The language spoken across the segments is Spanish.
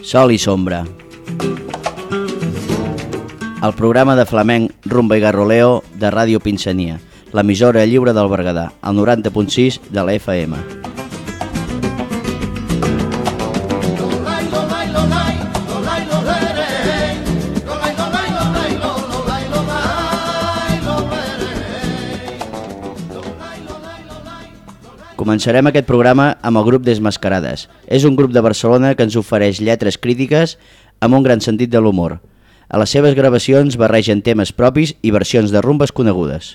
Sol i sombra. El programa de flamenc Rumba i Garroleo de Ràdio Pinsania, l'emissora lliure del Berguedà, al 90.6 de la FM. Començarem aquest programa amb el grup Desmascarades. És un grup de Barcelona que ens ofereix lletres crítiques amb un gran sentit de l'humor. A les seves gravacions barregen temes propis i versions de rumbes conegudes.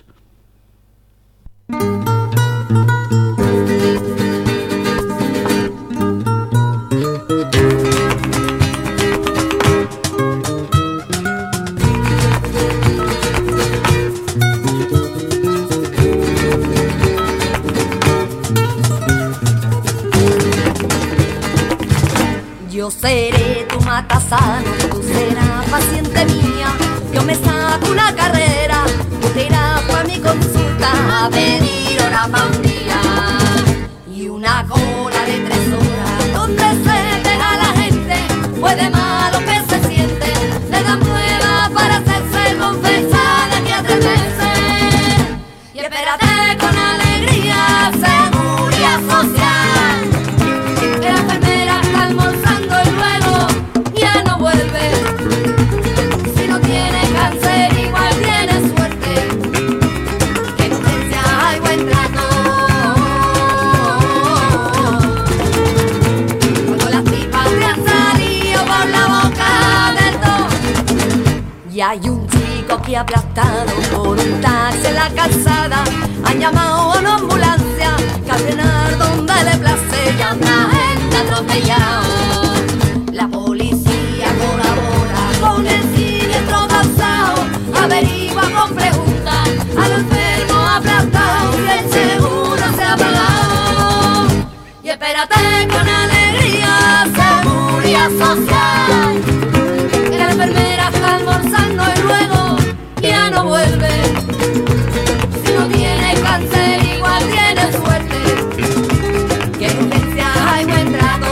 Yo seré tu matasano, tú serás paciente mía. Yo me saco una carrera, tú te irás pa' mi consulta a pedir hora pa' un día. Y una cola de 3 horas, donde se deja la gente, pues de malo que se siente, le dan pruebas para hacerse confesar de aquí a 3 meses. Y espérate con alegría, seguridad social, que la enfermera está almorzando y luego ya no vuelve. Si no tiene cáncer igual tiene suerte, que en urgencia hay buen trato. Cuando las tripas te han salido por la boca del todo, y hay un chico que aplastado por un taxi en la calzada, han llamado a una ambulancia que al frenar donde le place ya una gente atropellado. La policía colabora con el siniestro causado, averigua con preguntas a los enfermos aplastados y el seguro se ha pagado. Y espérate con alegría, seguridad social, que la enfermera está almorzando y luego ya no vuelve. Si no tiene cáncer igual tiene suerte, que en urgencia hay buen trato.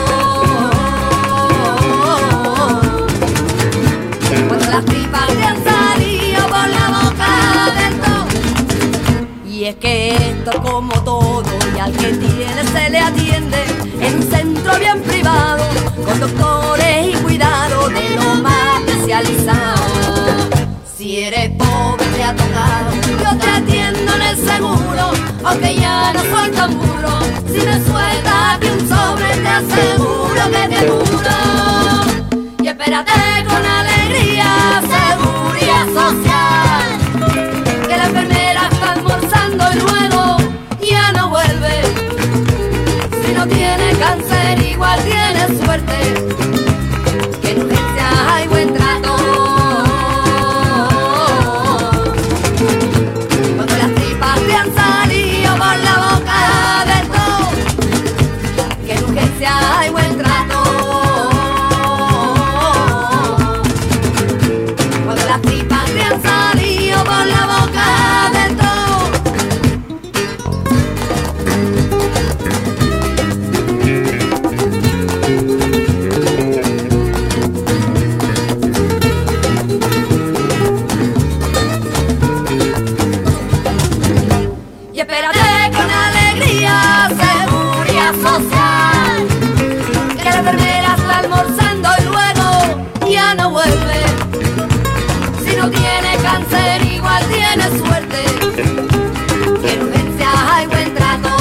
Cuando las tripas te han salido por la boca del todo. Y es que esto como todo, y al que tiene se le atiende en un centro bien privado, con doctores y cuidado de lo más especializado. Si eres pobre te ha tocado, yo te atiendo en el seguro, aunque ya no soy tan burro. Si me sueltas aquí un sobre te aseguro que te curo. Y espérate con alegría, seguridad social, que la enfermera está almorzando y luego ya no vuelve. Si no tiene cáncer igual tiene suerte, que en urgencia hay buen trato. Cuando las tripas te han salido por la boca del todo, que en urgencia hay buen trato. Cuando las tripas te han salido por la boca del todo. Y espérate con alegría, seguridad social, que la enfermera está almorzando y luego ya no vuelve. Si no tiene cáncer igual tiene suerte, que en urgencia hay buen trato.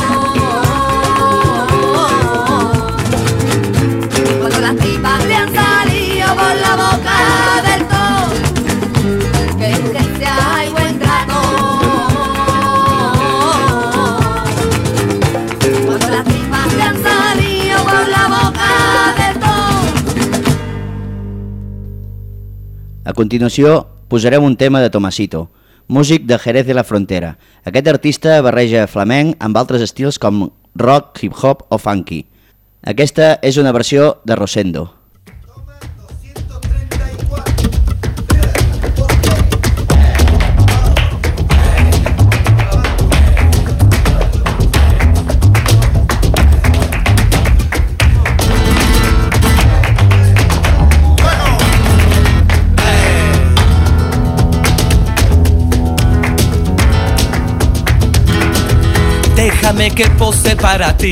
Cuando las tripas te han salido por la boca del todo, que en urgencia hay buen trato. Cuando las tripas te han salido por la boca del todo. A continuació, posarem un tema de Tomasito, músic de Jerez de la Frontera. Aquest artista barreja flamenc amb altres estils com rock, hip-hop o funky. Aquesta és una versió de Rosendo. Déjame que pose para ti.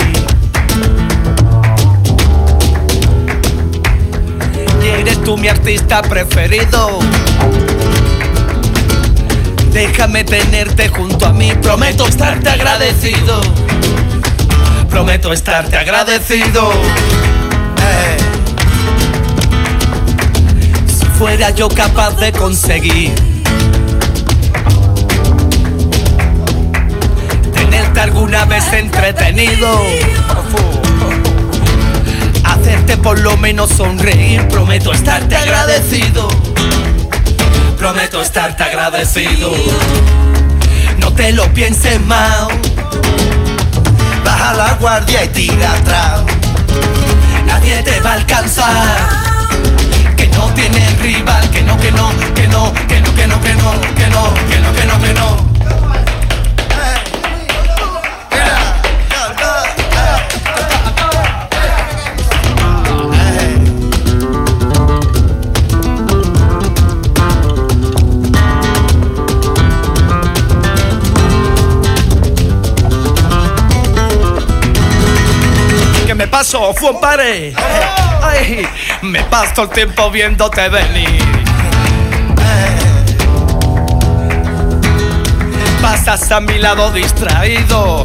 Y eres tú mi artista preferido. Déjame tenerte junto a mí. Prometo estarte agradecido. Prometo estarte agradecido. Si fuera yo capaz de conseguir tenerte alguna vez entretenido, hacerte por lo menos sonreír, prometo estarte agradecido. Prometo estarte agradecido. No te lo pienses más. Baja la guardia y tira atrás. Nadie te va a alcanzar. Que no tienes rival. Que no, que no, que no, que no, que no, que no, que no, que no, que no, que no. Me paso, fue un pared. Ay, me paso el tiempo viéndote venir. Pasas a mi lado distraído.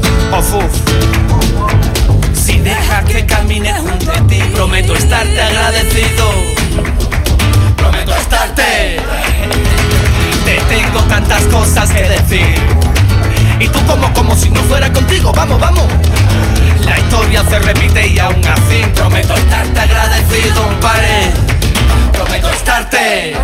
Si dejas que camine junto a ti, prometo estarte agradecido. Prometo estarte. Te tengo tantas cosas que decir. Y tú como si no fuera contigo. Vamos, vamos. La historia se repite y aún así prometo estarte agradecido, compadre. Prometo estarte.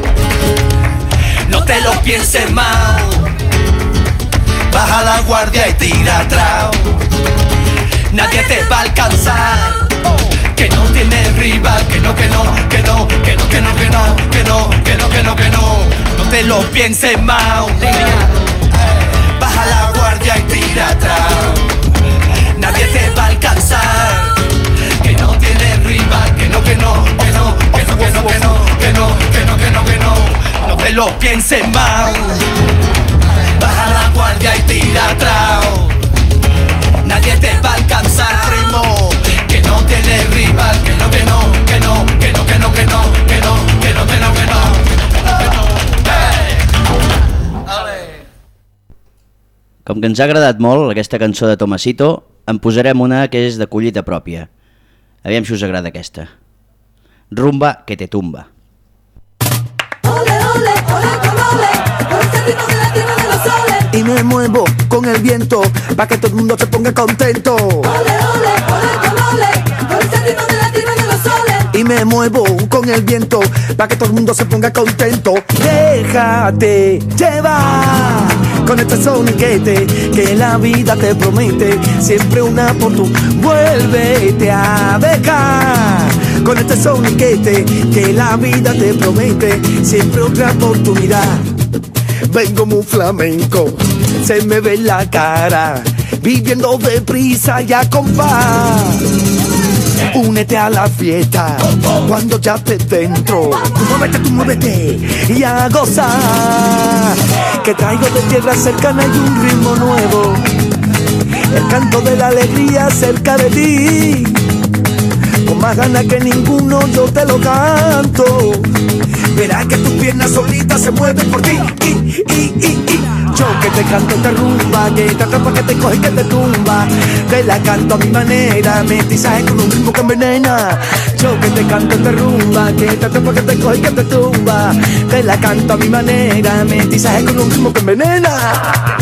No te lo pienses más. Baja la guardia y tira atrás. Nadie te va a alcanzar. Que no tienes rival. Que no, que no, que no, que no, que no, que no, que no, que no, que no, que no. No te lo pienses más. Baja la guardia y tira atrás. Nadie te va a alcanzar. Que no tienes rival. Que no, que no, que no, que no, que no, que no, que no, que no, que no, que no. No te lo pienses más. Baja la guardia y tira atrás. Nadie te va a alcanzar, primo. Que no tienes rival. Que no, que no, que no, que no, que no, que no, que no, que no, que no, que no. Com que ens ha agradat molt aquesta cançó de Tomasito, en posarem una que és de collita pròpia. Aviam si us agrada aquesta. Rumba que te tumba. Ole, ole, ole, ole, por ese ritmo de la tierra de los soles. Y me muevo con el viento pa' que todo el mundo se ponga contento. Ole, ole, ole, ole, por ese ritmo de la tierra de los soles. Y me muevo con el viento pa' que todo el mundo se ponga contento. Déjate llevar con este soniquete que la vida te promete. Siempre una oportunidad. Vuélvete a dejar con este soniquete que la vida te promete. Siempre otra oportunidad. Vengo muy flamenco, se me ve la cara, viviendo deprisa y a compás. Únete a la fiesta cuando ya estés dentro. Tú muévete y a gozar. Que traigo de tierra cercana y un ritmo nuevo. El canto de la alegría cerca de ti. Con más ganas que ninguno yo te lo canto. Verás que tus piernas solitas se mueven por ti. Yo que te canto esta rumba, que te atrapa, que te coge y que te tumba. Te la canto a mi manera, mestizaje con un ritmo que envenena. Yo que te canto esta rumba, que te atrapa, que te coge y que te tumba. Te la canto a mi manera, mestizaje con un ritmo que envenena.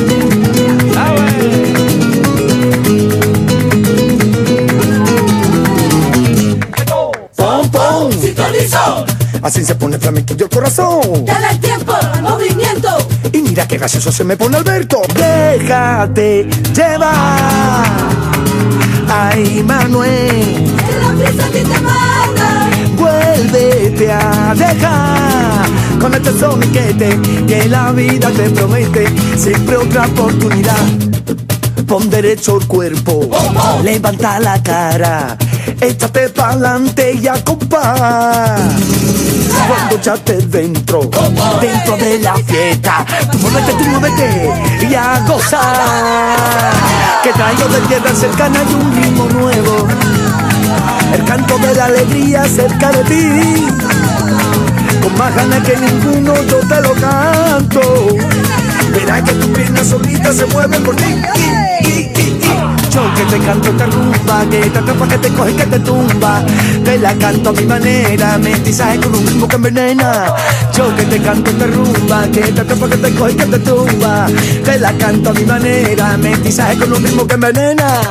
Pom, pom, Sintonizó. así se pone flamenquillo el corazón. Dale el tiempo, el movimiento. Y mira qué gracioso se me pone Alberto. Déjate llevar. Ay, Manuel. Que la prisa a ti te manda. Vuélvete a dejar con este soniquete que la vida te promete. Siempre otra oportunidad. Pon derecho el cuerpo, levanta la cara, échate pa'lante y a compás. Cuando ya estés dentro de la fiesta, tú muévete y a gozar. rayo de tierra cercana y un ritmo nuevo. El canto de la alegría cerca de ti. Con más ganas que ninguno yo te lo canto. Verás que tus piernas solitas se mueven por ti. Yo que te canto esta rumba, que te atrapa, que te coge, que te tumba. Te la canto a mi manera, mestizaje con un ritmo que envenena. Yo que te canto esta rumba, que te atrapa, que te coge, que te tumba. Te la canto a mi manera, mestizaje con un ritmo que envenena.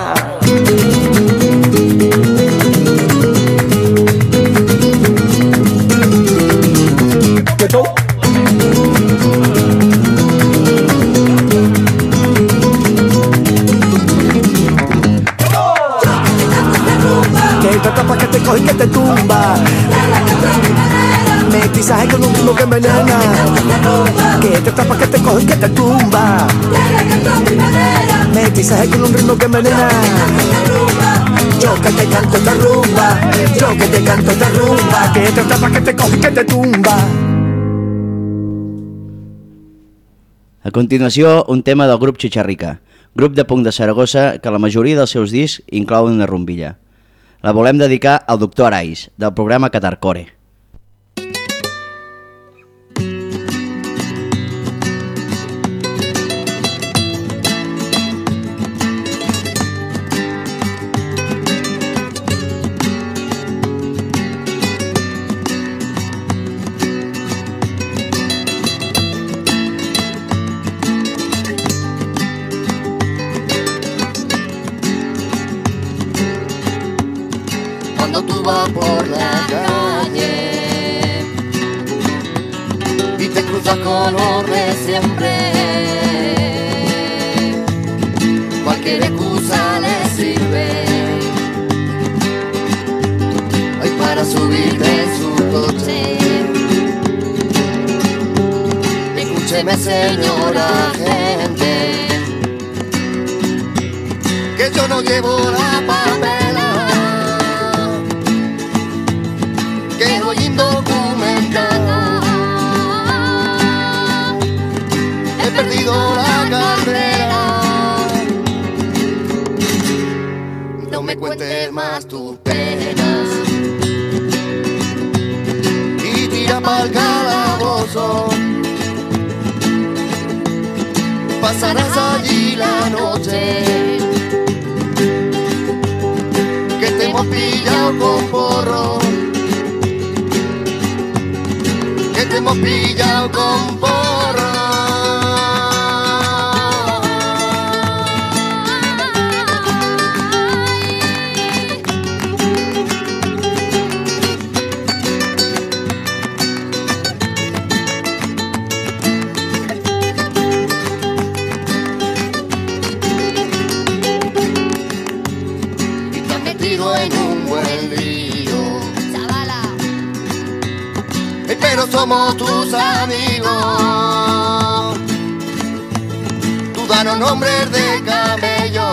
Que te atrapa, que te coge, que te tumba. Mestizaje con un ritmo que envenena. Que te atrapa, que te coge, que te tumba. Mestizaje con un ritmo que envenena. Yo que te canto esta rumba, yo que te canto esta rumba. Que te atrapa, que te coge, que te tumba. A continuació, un tema del grup Xixarrica, grup de punk de Saragossa que la majoria dels seus discs inclouen una rumbilla. La volem dedicar al doctor Arais, del programa Catarcore. Cuando tú vas por la calle y te cruzas con los de siempre, cualquier excusa le sirve. Hay para subirte en su coche. Escúcheme, señora gente, que yo no llevo la papela, que voy indocumentado. He perdido la carrera. No me cuentes más tus penas y tira pa'l calabozo. Pasarás allí la noche, que te hemos pillado con porro, que te hemos pillado con porro. Y te has metido en un buen lío, chavala, pero somos tus amigos. Tú danos nombres de camello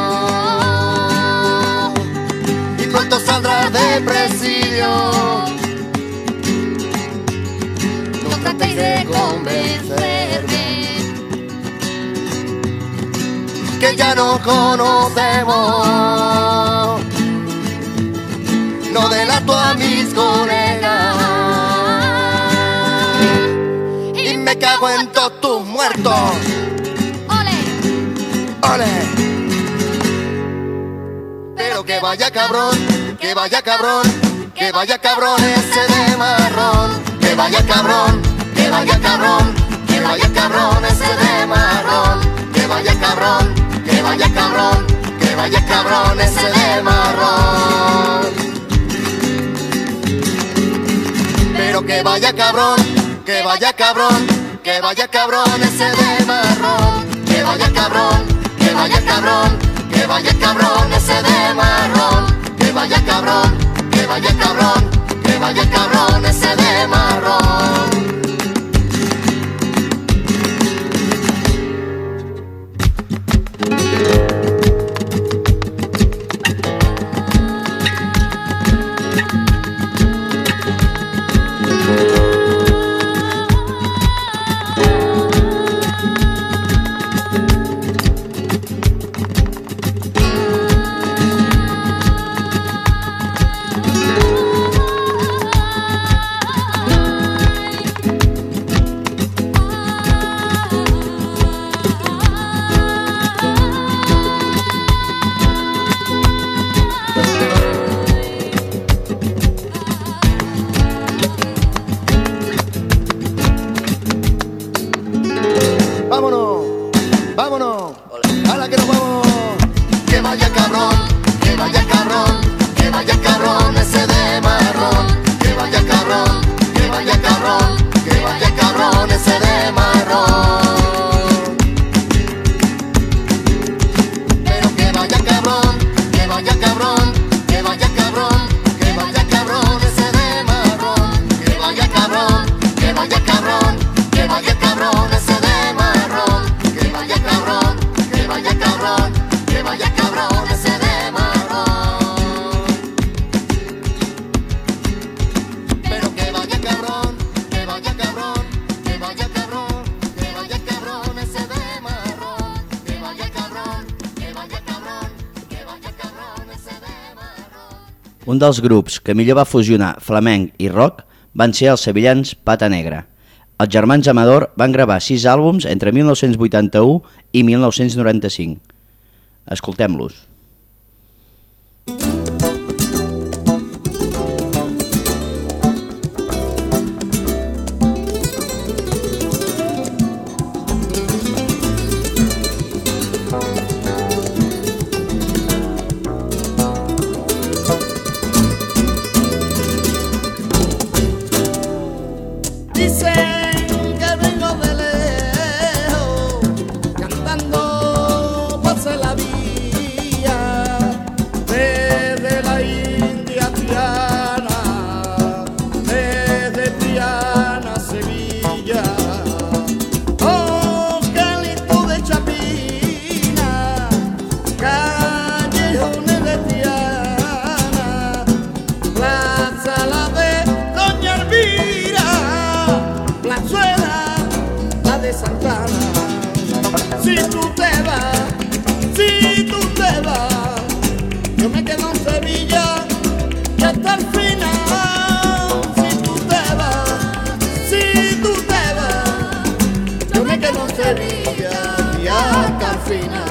y pronto saldrás de presidio. No tratéis de convencerme, que ya nos conocemos. No delato a mis colegas y me cago en todos tus muertos. ¡Ole! ¡Ole! Pero que vaya cabrón, que vaya cabrón, que vaya cabrón ese de marrón. Que vaya cabrón, que vaya cabrón, que vaya cabrón ese de marrón. Que vaya cabrón, que vaya cabrón, que vaya cabrón ese de marrón. Pero que vaya cabrón, que vaya cabrón, que vaya cabrón ese de marrón. Que vaya cabrón, que vaya cabrón, que vaya cabrón ese de marrón. Que vaya cabrón, que vaya cabrón, que vaya cabrón ese de marrón. vamos. ¡Hala que nos vamos! Que vaya cabrón, que vaya cabrón, que vaya cabrón ese de marrón. Que vaya cabrón, que vaya cabrón, que vaya cabrón ese de marrón. Pero que vaya cabrón, que vaya cabrón, que vaya cabrón, que vaya cabrón ese de marrón. Que vaya cabrón, que vaya cabrón, que vaya cabrón ese de marrón. Que vaya cabrón, que vaya cabrón, que vaya cabrón ese de marrón. Pero que vaya cabrón, que vaya cabrón, que vaya cabrón, que vaya cabrón ese de marrón. Que vaya cabrón, que vaya cabrón, que vaya cabrón ese de marrón. Un dels grups que millor va fusionar flamenc i rock van ser els sevillans Pata Negra. Els germans Amador van gravar 6 àlbums entre 1981 i 1995. Escoltem-los. Dicen que vengo de lejos, cantando pase la vía, desde la India Triana, desde Triana a Sevilla. Oh, Calito de Chapina, callejones de Triana, Plaza La de Doña Elvira, Plazuela, la de Santana. Si tú te vas, si tú te vas, yo me quedo en Sevilla y hasta el final. Si tú te vas, si tú te vas, yo me quedo en Sevilla y hasta el final.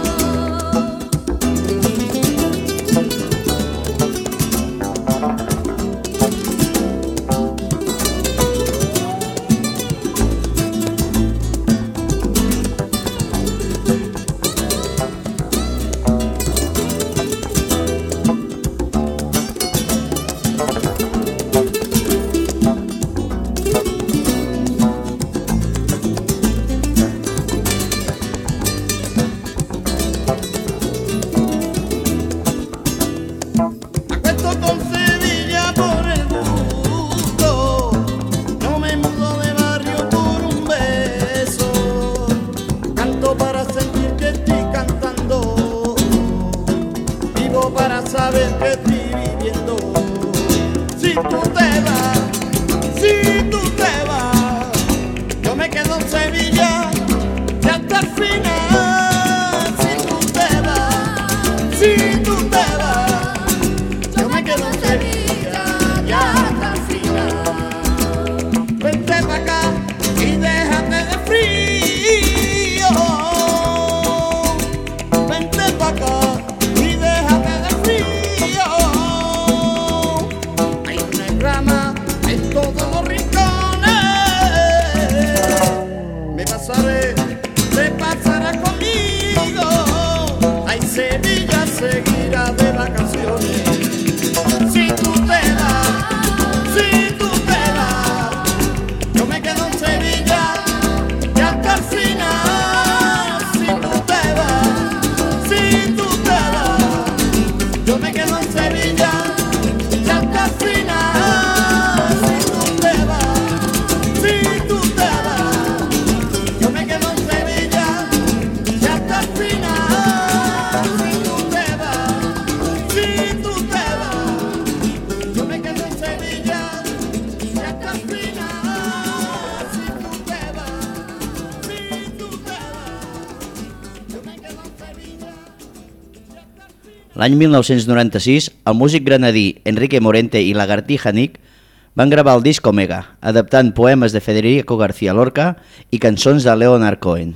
Acuesto con Sevilla por el gusto, no me mudo de barrio por un beso. Canto para sentir que estoy cantando, vivo para saber que estoy viviendo. Si tú te vas, si tú te vas, yo me quedo en Sevilla y hasta el final. Si tú te vas, si tú te vas, yo me quedo en Sevilla y hasta el final. Vente pa' acá y déjate de frío. Vente pa' acá y déjate de frío. Hay una rama en todos los rincones. Me pasará conmigo. Ay, Sevilla seguirá de vacaciones. Si tú te vas, si tú te vas, yo me quedo en Sevilla y hasta el final. Si tú te vas, si tú te vas, yo me quedo en Sevilla y hasta el final. Si tú te vas, si tú te vas, yo me quedo en Sevilla y hasta el final. Si tú te vas, si tú te vas, yo me quedo en Sevilla y hasta el final. Si tú te vas, si tú te vas, yo me quedo en Sevilla y hasta el final. L'any 1996, el músic granadí Enrique Morente i Lagartija Nick van gravar el disc Omega, adaptant poemes de Federico García Lorca i cançons de Leonard Cohen.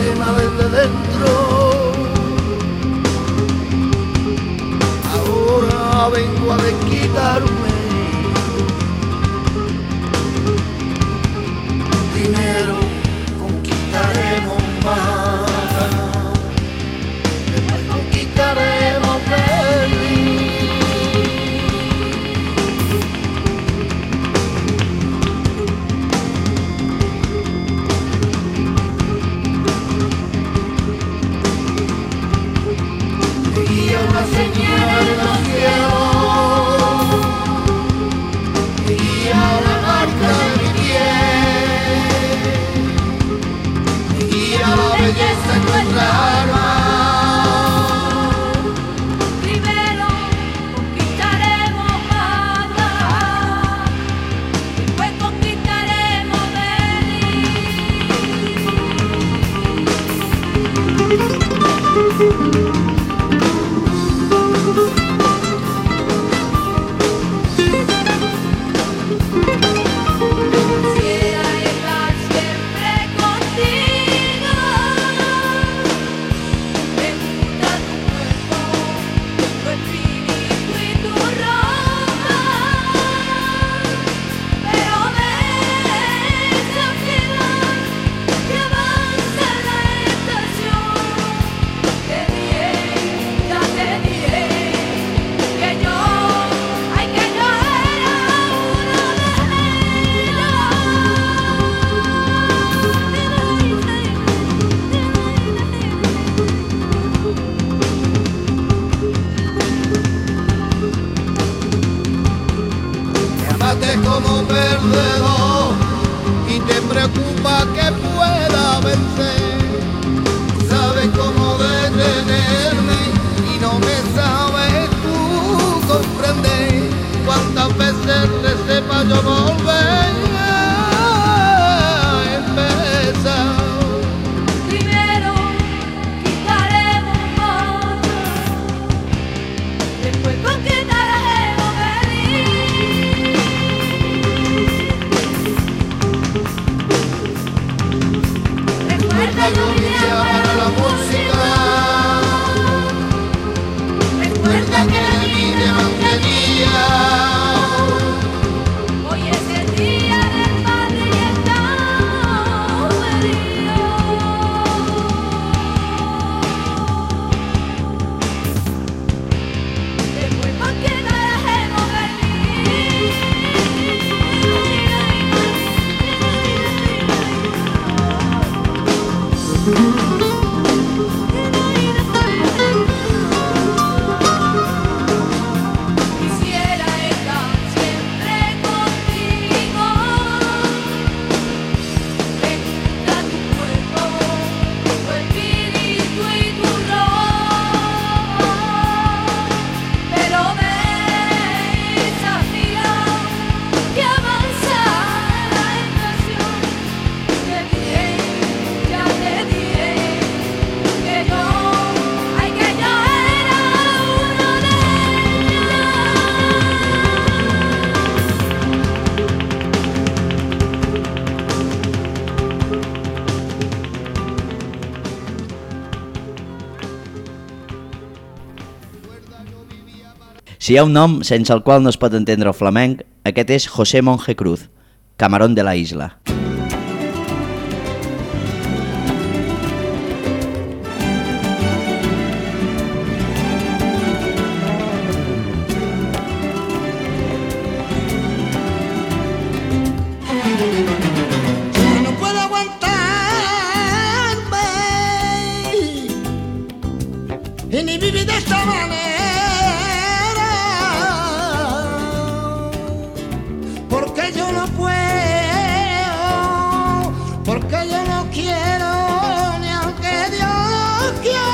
pena desde dentro. Ahora vengo a desquitarme. Primero conquistaremos más, después conquistaremos Berlín. Guía una señal en los cielos, guía la marca de mi piel, guía la belleza en nuestra alma. Primero conquistaremos Málaga, después conquistaremos Berlín. Quisiera estar siempre contigo. Me gusta tu cuerpo, tu espíritu y tu ropa. Pero desafía que avanza la estación. Te diré, ya te diré que yo, ay, que yo era uno de Me amaste como un perdedor y te preocupa que pueda vencer. Sabes cómo detenerme y no me sabes tú comprender. Cuántas veces te sepa yo volver a empezar. Primero quitaremos Málaga, después conquistaremos Berlín. Recuerda, yo vine para la música. Recuerda que la vida no tenía. Hoy es el día del padre y estamos heridos. Después conquistaremos Quisiera estar siempre contigo. Me gusta tu cuerpo, tu espíritu y tu ropa. Pero desafía que avanza la estación. Te diré, ya te diré que yo, ay, que yo era uno de Si hi ha un nom sense el qual no es pot entendre el flamenc, aquest és José Monje Cruz, Camarón de la Isla. Yo no puedo aguantarme y ni vivir de esta manera, porque yo no puedo, porque yo no quiero, ni aunque Dios quiera,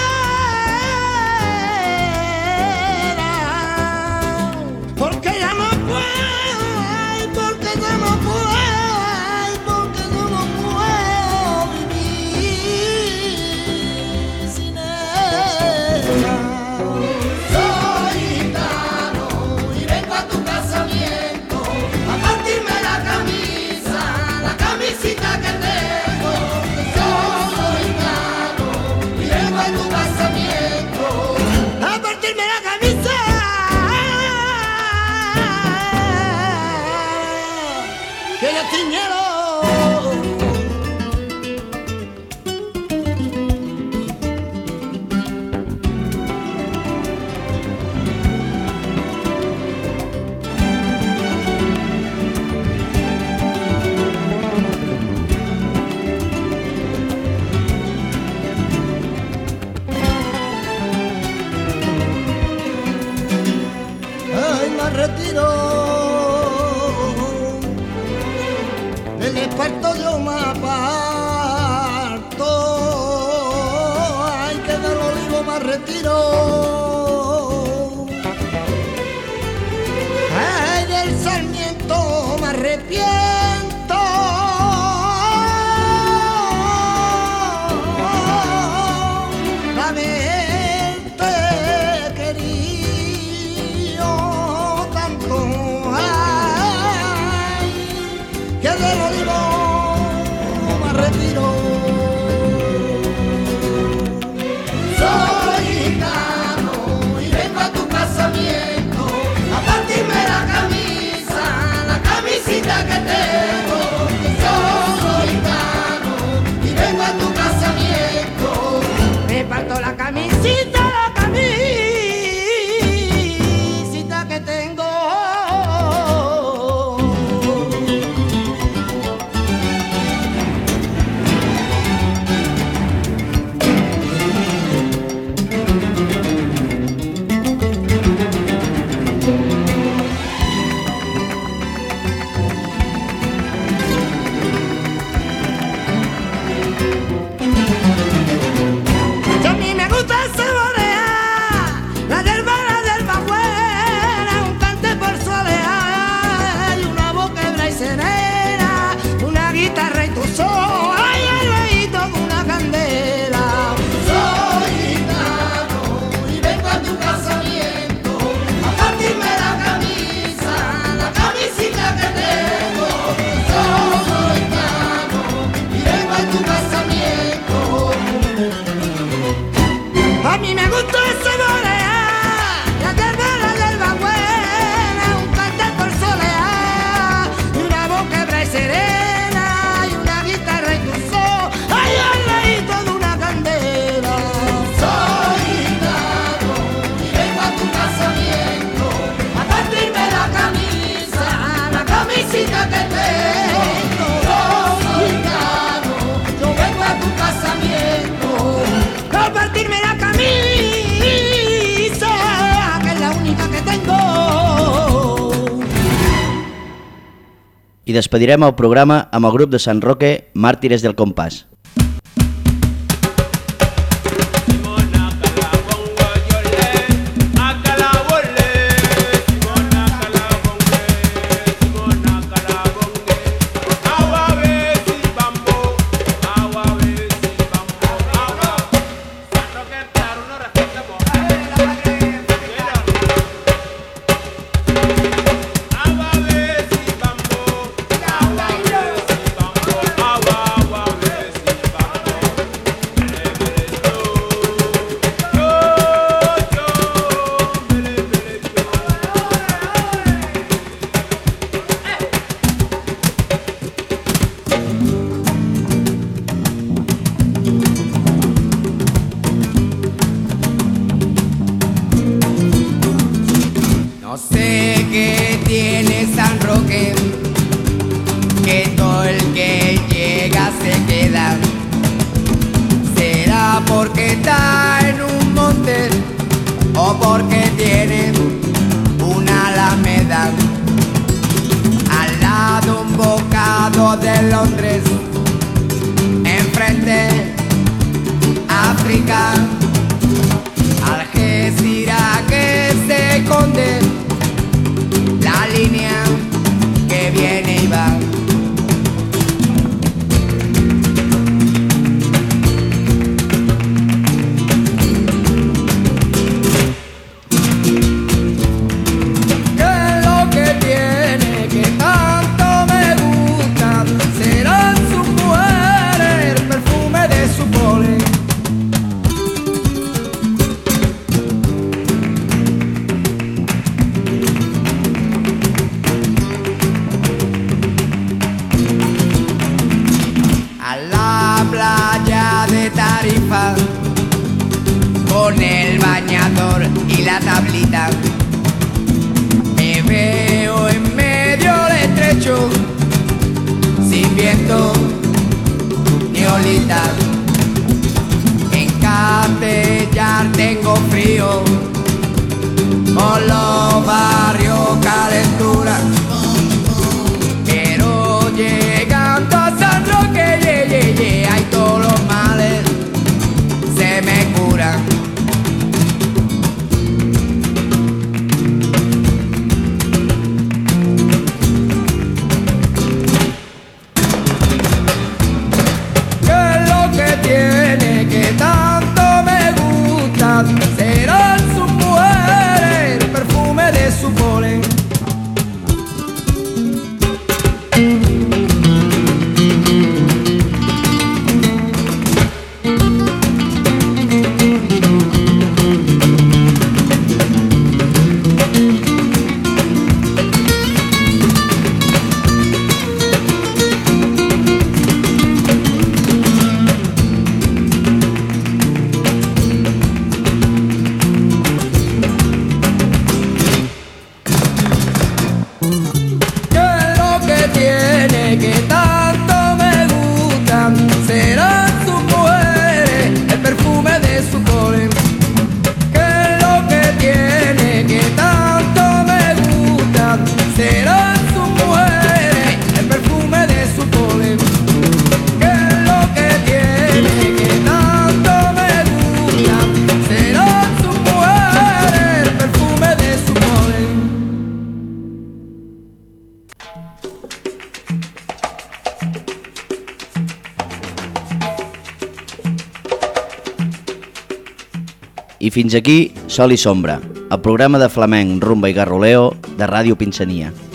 porque ya no puedo, ay, porque ya no puedo, ay, porque yo no puedo vivir sin ella. me retiro. Ay, del Sarmiento me arrepiento. De haberte querido tanto. Ay, que del olivo me retiro. Soy gitano y vengo a tu casamiento a partirme la camisa, la camisita que tengo. Soy gitano y vengo a tu casamiento. Me parto la camisita que tengo. A mí me gusta saborear la hierba buena, un cante por solear y una boca hebra y serena, una guitarra y tu sol, ay, al leíto de una candela. Soy gitano y vengo a tu casamiento a partirme la camisa, la camisita que tengo. Soy gitano y vengo a tu casamiento. A mí me gusta saborear la hierba buena, un cantar por solear y una boca hebra y serena y una guitarra y tu sol, ay, al leíto de una candela. Soy gitano y vengo a tu casamiento a partirme la camisa, la camisita que tengo. Soy gitano, yo vengo a tu casamiento a partirme la camisa, que es la única que tengo. I despedirem el programa amb el grup de Sant Roque, Màrtires del Compàs. No sé qué tiene San Roque, que todo el que llega se queda. ¿Será porque está en un monte o porque tiene una alameda? Al lado un bocado de Londres, enfrente África, Algeciras que se esconde, la línea que viene y va. ¿Qué es lo que tiene que tanto me gusta? Serán sus mujeres, el perfume de su polen. Tarifa, con el bañador y la tablita, me veo en medio del estrecho, sin viento ni olita. En Castellar tengo frío, por los barrios calentura, pero llegando a San Roque, hay todos los males se me curan. I fins aquí Sol i Sombra, el programa de flamenc, rumba i garroleo de Ràdio Pinsania.